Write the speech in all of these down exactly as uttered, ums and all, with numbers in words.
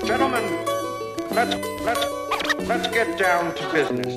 Gentlemen, let's, let's, let's get down to business.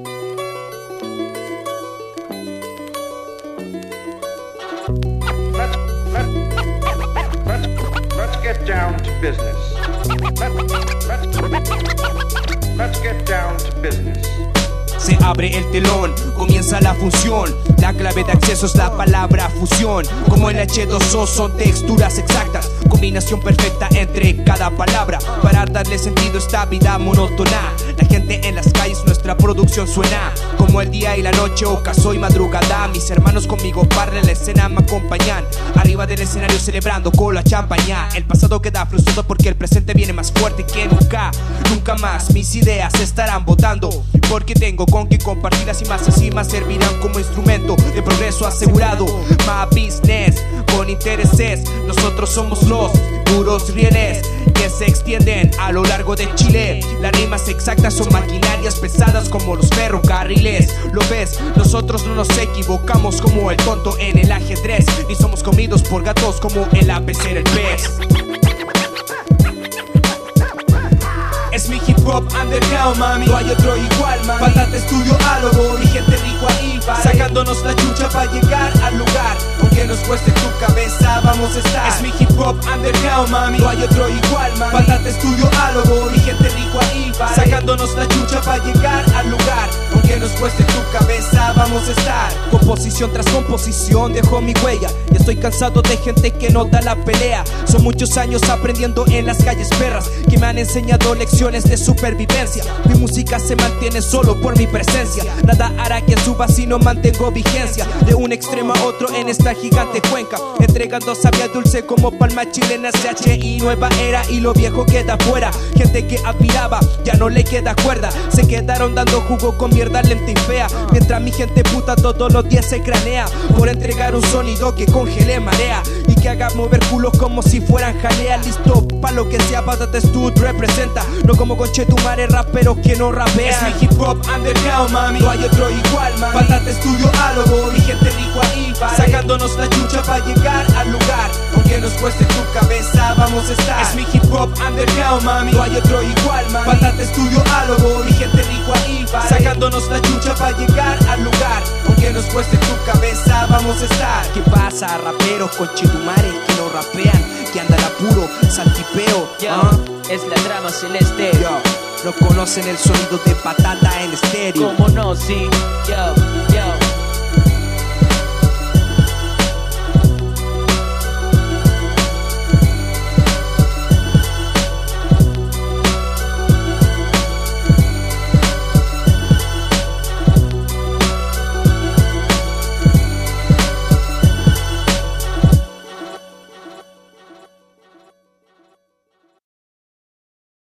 Let's, let, let's, let's get down to business. Let, let's, let's get down to business. Se abre el telón, comienza la función. La clave de acceso es la palabra fusión. Como el H dos O son texturas exactas, combinación perfecta entre cada palabra para darle sentido a esta vida monótona. La gente en las calles, nuestra producción suena como el día y la noche, ocaso y madrugada. Mis hermanos conmigo para la escena me acompañan. Arriba del escenario celebrando con la champaña. El pasado queda frustrado porque el presente viene más fuerte que nunca. Nunca más mis ideas estarán votando, porque tengo con que compartirlas y más así más servirán como instrumento de progreso asegurado. My business con intereses, nosotros somos los duros rieles que se extienden a lo largo de Chile. Las rimas exactas son maquinarias pesadas como los ferrocarriles. Lo ves, nosotros no nos equivocamos como el tonto en el ajedrez, ni somos comidos por gatos como el A B C del pez. Es mi hip hop underground, mami, no hay otro igual, mami. Patata Estudio Álogo, mi gente rico ahí va, sacándonos la chucha para llegar al lugar. Aunque nos cueste tu cabeza, vamos a estar. Es mi hip hop underground, mami, no hay otro igual, mami. Patata Estudio Álogo, mi gente rico ahí va, sacándonos la chucha para llegar al lugar. Aunque nos cueste tu cabeza, vamos a estar. Composición tras composición dejó mi huella, y estoy cansado de gente que no da la pelea. Son muchos años aprendiendo en las calles perras que me han enseñado lecciones de supervivencia. Mi música se mantiene solo por mi presencia. Nada hará que suba si no mantengo vigencia. De un extremo a otro en esta gigante cuenca, entregando sabia dulce como palma chilena. C H I nueva era y lo viejo queda fuera. Gente que admiraba ya no le queda cuerda. Se quedaron dando jugo con mierda lenta y fea, mientras mi gente puta todos los días se cranea por entregar un sonido que congele marea y que haga mover culos como si fueran jalea. Listo pa' lo que sea, Patata Stud representa. No como conchetumare raperos que no rapean. Es mi hip hop underground, mami, no hay otro igual, mami. Patata Estudio Álogo, mi gente rico ahí va, sacándonos la chucha para llegar al lugar. Aunque nos cueste tu cabeza, vamos a estar. Es mi hip hop underground, mami, no hay otro igual, mami. Patata Estudio Álogo, mi gente rico ahí va, sacándonos la chucha para llegar al lugar. Aunque nos cueste tu cabeza, vamos a estar. ¿Qué pasa, raperos conchetumares que no rapean, que andan a puro saltipeo? Yo, ¿uh? Es la trama celeste. Yo, no conocen el sonido de Patata en estéreo. ¿Cómo no? Sí, yo.